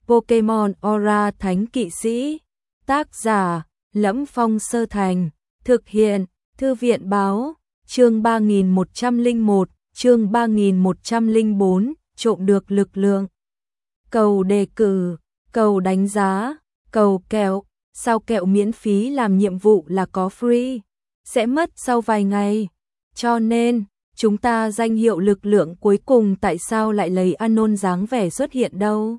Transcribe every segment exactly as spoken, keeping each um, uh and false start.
Pokemon Aura Thánh Kỵ Sĩ. Tác giả: Lẫm Phong Sơ Thành. Thực hiện: Thư viện báo. Chương ba nghìn một trăm lẻ một, chương ba nghìn một trăm lẻ bốn, trộm được lực lượng. Cầu đề cử, cầu đánh giá, cầu kẹo. Sao kẹo miễn phí làm nhiệm vụ là có free, sẽ mất sau vài ngày. Cho nên, chúng ta danh hiệu lực lượng cuối cùng tại sao lại lấy Anon dáng vẻ xuất hiện đâu?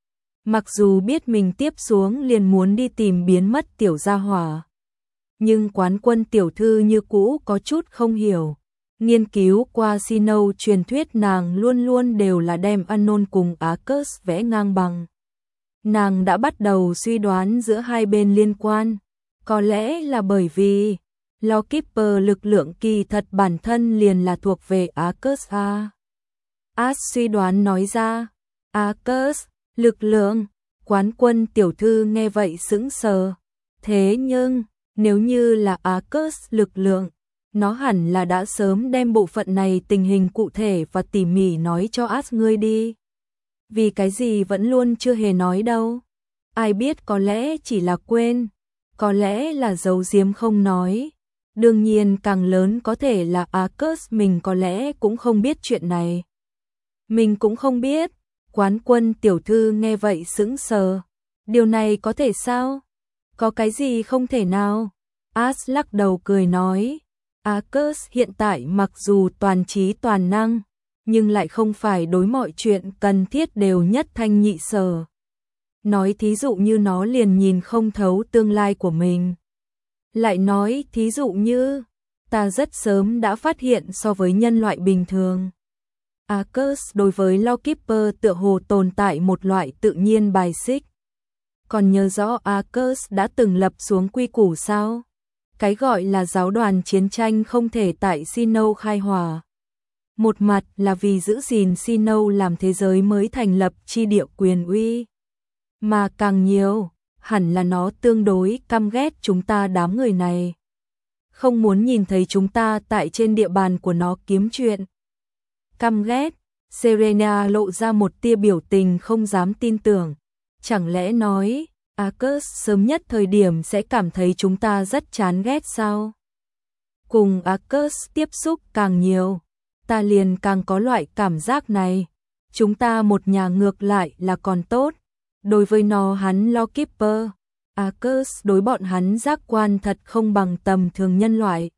Mặc dù biết mình tiếp xuống liền muốn đi tìm biến mất tiểu gia hỏa, nhưng quán quân tiểu thư như cũ có chút không hiểu. Nghiên cứu qua Sinnoh truyền thuyết nàng luôn luôn đều là đem Anon cùng Arceus vẽ ngang bằng. Nàng đã bắt đầu suy đoán giữa hai bên liên quan. Có lẽ là bởi vì Lawkeeper lực lượng kỳ thật bản thân liền là thuộc về Arceus a. Ash suy đoán nói ra. Arceus, lực lượng. Quán quân tiểu thư nghe vậy sững sờ. Thế nhưng, nếu như là Arceus lực lượng, nó hẳn là đã sớm đem bộ phận này tình hình cụ thể và tỉ mỉ nói cho Ash ngươi đi. Vì cái gì vẫn luôn chưa hề nói đâu. Ai biết, có lẽ chỉ là quên, có lẽ là giấu giếm không nói. Đương nhiên càng lớn có thể là Arceus mình có lẽ cũng không biết chuyện này. Mình cũng không biết. Quán quân tiểu thư nghe vậy sững sờ. Điều này có thể sao? Có cái gì không thể nào? Ash lắc đầu cười nói. Arceus hiện tại mặc dù toàn trí toàn năng, nhưng lại không phải đối mọi chuyện cần thiết đều nhất thanh nhị sở. Nói thí dụ như nó liền nhìn không thấu tương lai của mình. Lại nói thí dụ như, ta rất sớm đã phát hiện so với nhân loại bình thường, Arceus đối với Lawkeeper tựa hồ tồn tại một loại tự nhiên bài xích. Còn nhớ rõ Arceus đã từng lập xuống quy củ sao? Cái gọi là giáo đoàn chiến tranh không thể tại Sinnoh khai hỏa. Một mặt là vì giữ gìn Sinnoh làm thế giới mới thành lập chi địa quyền uy. Mà càng nhiều, hẳn là nó tương đối căm ghét chúng ta đám người này. Không muốn nhìn thấy chúng ta tại trên địa bàn của nó kiếm chuyện. Căm ghét, Serena lộ ra một tia biểu tình không dám tin tưởng. Chẳng lẽ nói, Arceus sớm nhất thời điểm sẽ cảm thấy chúng ta rất chán ghét sao? Cùng Arceus tiếp xúc càng nhiều, ta liền càng có loại cảm giác này. Chúng ta một nhà ngược lại là còn tốt. Đối với nó hắn Lawkeeper, Arceus đối bọn hắn giác quan thật không bằng tầm thường nhân loại.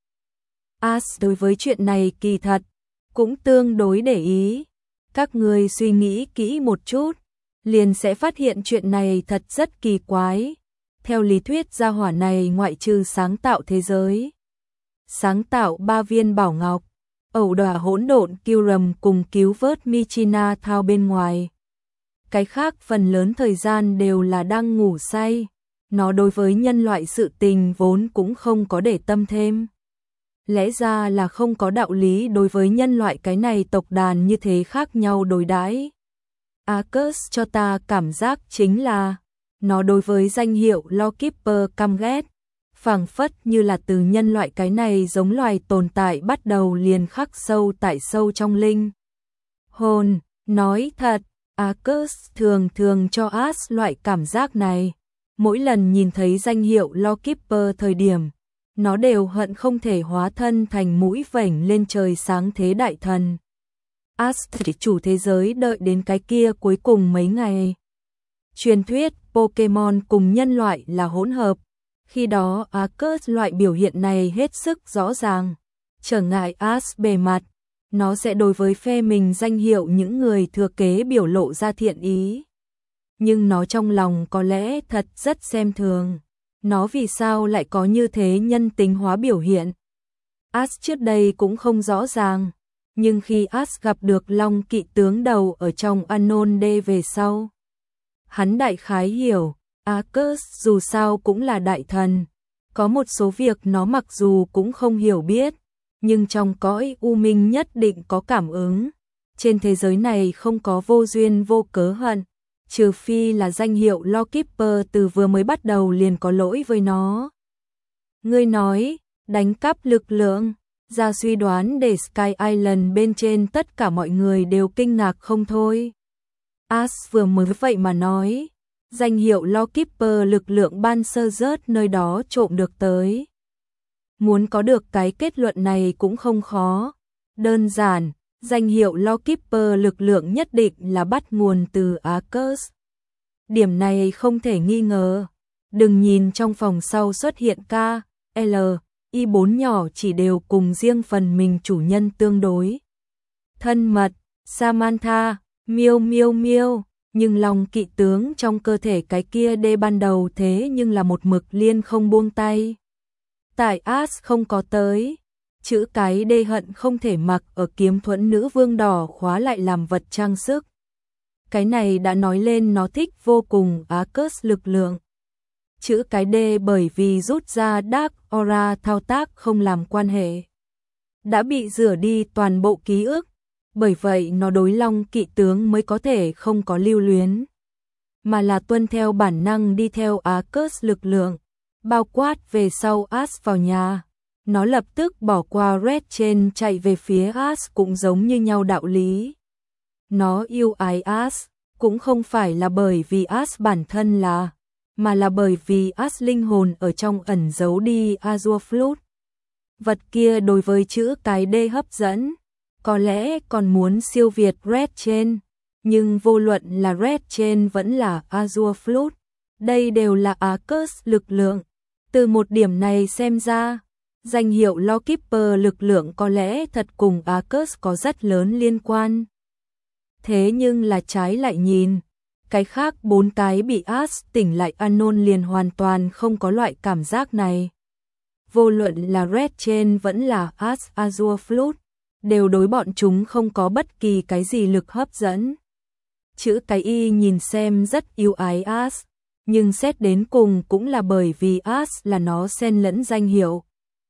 Ash đối với chuyện này kỳ thật cũng tương đối để ý. Các người suy nghĩ kỹ một chút, liền sẽ phát hiện chuyện này thật rất kỳ quái. Theo lý thuyết gia hỏa này ngoại trừ sáng tạo thế giới, sáng tạo ba viên bảo ngọc, ẩu đả hỗn độn Kyurem cùng cứu vớt Michina thao bên ngoài, cái khác phần lớn thời gian đều là đang ngủ say. Nó đối với nhân loại sự tình vốn cũng không có để tâm thêm. Lẽ ra là không có đạo lý đối với nhân loại cái này tộc đàn như thế khác nhau đối đãi. Arceus cho ta cảm giác chính là nó đối với danh hiệu Lawkeeper căm ghét, phảng phất như là từ nhân loại cái này giống loài tồn tại bắt đầu liền khắc sâu tại sâu trong linh hồn. Nói thật, Arceus thường thường cho Ash loại cảm giác này. Mỗi lần nhìn thấy danh hiệu Lawkeeper thời điểm, nó đều hận không thể hóa thân thành mũi vểnh lên trời sáng thế đại thần. Ash thì chủ thế giới đợi đến cái kia cuối cùng mấy ngày. Truyền thuyết Pokemon cùng nhân loại là hỗn hợp. Khi đó Arceus loại biểu hiện này hết sức rõ ràng. Trở ngại Ash bề mặt, nó sẽ đối với phe mình danh hiệu những người thừa kế biểu lộ ra thiện ý. Nhưng nó trong lòng có lẽ thật rất xem thường. Nó vì sao lại có như thế nhân tính hóa biểu hiện? Ash trước đây cũng không rõ ràng. Nhưng khi Ash gặp được Long Kỵ tướng đầu ở trong Anon D về sau, hắn đại khái hiểu, Arceus dù sao cũng là đại thần. Có một số việc nó mặc dù cũng không hiểu biết, nhưng trong cõi u minh nhất định có cảm ứng. Trên thế giới này không có vô duyên vô cớ hận, trừ phi là danh hiệu Lawkeeper từ vừa mới bắt đầu liền có lỗi với nó. Ngươi nói, đánh cắp lực lượng, ra suy đoán để Sky Island bên trên tất cả mọi người đều kinh ngạc không thôi. Ash vừa mới vậy mà nói, danh hiệu Lawkeeper lực lượng ban sơ rớt nơi đó trộm được tới. Muốn có được cái kết luận này cũng không khó. Đơn giản, danh hiệu Lawkeeper lực lượng nhất định là bắt nguồn từ Arcus. Điểm này không thể nghi ngờ. Đừng nhìn trong phòng sau xuất hiện K, L, I bốn nhỏ chỉ đều cùng riêng phần mình chủ nhân tương đối thân mật, Samantha, miêu miêu miêu, nhưng lòng kỵ tướng trong cơ thể cái kia đê ban đầu thế nhưng là một mực liên không buông tay. Tại Ash không có tới, chữ cái đê hận không thể mặc ở kiếm thuẫn nữ vương đỏ khóa lại làm vật trang sức. Cái này đã nói lên nó thích vô cùng Arcus lực lượng. Chữ cái đê bởi vì rút ra Dark Aura thao tác không làm quan hệ, đã bị rửa đi toàn bộ ký ức, bởi vậy nó đối long kỵ tướng mới có thể không có lưu luyến, mà là tuân theo bản năng đi theo Arcus lực lượng. Bao quát về sau Ash vào nhà, nó lập tức bỏ qua Red trên chạy về phía Ash cũng giống như nhau đạo lý. Nó yêu ái Ash, cũng không phải là bởi vì Ash bản thân là, mà là bởi vì Ash linh hồn ở trong ẩn giấu đi Azure Flute. Vật kia đối với chữ cái D hấp dẫn, có lẽ còn muốn siêu việt Red trên, nhưng vô luận là Red trên vẫn là Azure Flute, đây đều là Arcus lực lượng. Từ một điểm này xem ra, danh hiệu Lawkeeper lực lượng có lẽ thật cùng Arcus có rất lớn liên quan. Thế nhưng là trái lại nhìn, cái khác bốn cái bị Ash tỉnh lại Anon liền hoàn toàn không có loại cảm giác này. Vô luận là Red trên vẫn là Ash Azure Flute, đều đối bọn chúng không có bất kỳ cái gì lực hấp dẫn. Chữ cái Y nhìn xem rất yêu ái Ash, nhưng xét đến cùng cũng là bởi vì Ash là nó xen lẫn danh hiệu.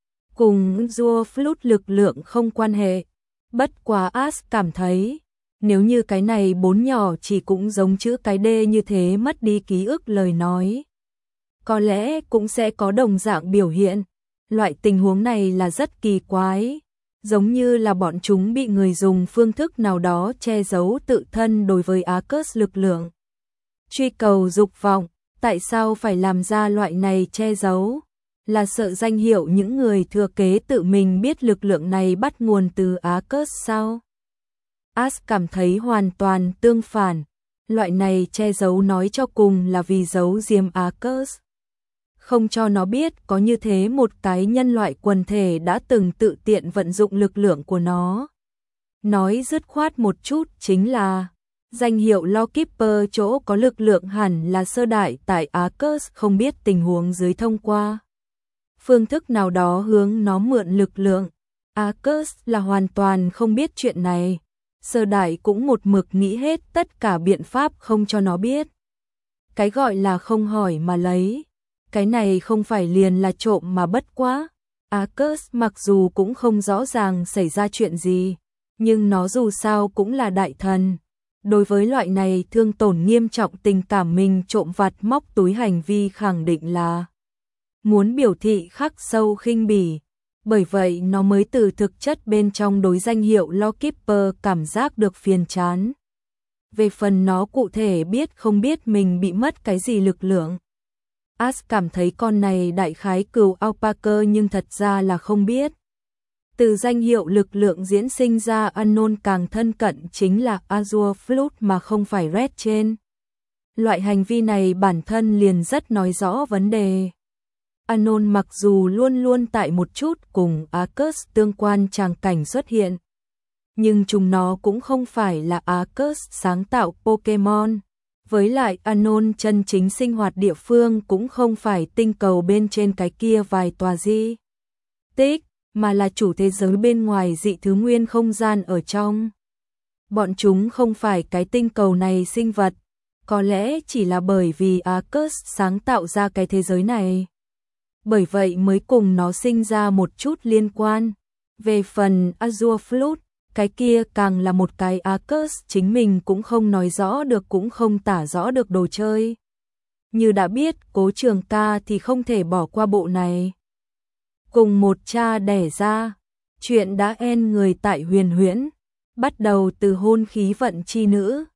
Cùng Azure Flute lực lượng không quan hệ. Bất quá Ash cảm thấy, nếu như cái này bốn nhỏ chỉ cũng giống chữ cái D như thế mất đi ký ức lời nói, có lẽ cũng sẽ có đồng dạng biểu hiện. Loại tình huống này là rất kỳ quái, giống như là bọn chúng bị người dùng phương thức nào đó che giấu tự thân đối với Arcus lực lượng. Truy cầu dục vọng, tại sao phải làm ra loại này che giấu? Là sợ danh hiệu những người thừa kế tự mình biết lực lượng này bắt nguồn từ Arcus sao? Ash cảm thấy hoàn toàn tương phản, loại này che giấu nói cho cùng là vì giấu giếm Arcus, không cho nó biết có như thế một cái nhân loại quần thể đã từng tự tiện vận dụng lực lượng của nó. Nói dứt khoát một chút chính là, danh hiệu Lawkeeper chỗ có lực lượng hẳn là sơ đại tại Arcus không biết tình huống dưới thông qua phương thức nào đó hướng nó mượn lực lượng. Arcus là hoàn toàn không biết chuyện này. Sơ đại cũng một mực nghĩ hết tất cả biện pháp không cho nó biết. Cái gọi là không hỏi mà lấy, cái này không phải liền là trộm mà bất quá. Arcus mặc dù cũng không rõ ràng xảy ra chuyện gì, nhưng nó dù sao cũng là đại thần. Đối với loại này thương tổn nghiêm trọng tình cảm mình trộm vặt móc túi hành vi khẳng định là muốn biểu thị khắc sâu khinh bỉ. Bởi vậy nó mới từ thực chất bên trong đối danh hiệu Lawkeeper cảm giác được phiền chán. Về phần nó cụ thể biết không biết mình bị mất cái gì lực lượng, Ash cảm thấy con này đại khái cừu Alpaca nhưng thật ra là không biết. Từ danh hiệu lực lượng diễn sinh ra Anon càng thân cận chính là Azure Flute mà không phải Red trên. Loại hành vi này bản thân liền rất nói rõ vấn đề. Anon mặc dù luôn luôn tại một chút cùng Arcus tương quan tràng cảnh xuất hiện, nhưng chúng nó cũng không phải là Arcus sáng tạo Pokemon. Với lại Anon chân chính sinh hoạt địa phương cũng không phải tinh cầu bên trên cái kia vài tòa di tích, mà là chủ thế giới bên ngoài dị thứ nguyên không gian ở trong. Bọn chúng không phải cái tinh cầu này sinh vật, có lẽ chỉ là bởi vì Arcus sáng tạo ra cái thế giới này. Bởi vậy mới cùng nó sinh ra một chút liên quan. Về phần Azure Flute, cái kia càng là một cái Arcus chính mình cũng không nói rõ được cũng không tả rõ được đồ chơi. Như đã biết Cố Trường Ca thì không thể bỏ qua bộ này. Cùng một cha đẻ ra, chuyện đã en người tại huyền huyễn, bắt đầu từ hôn khí vận chi nữ,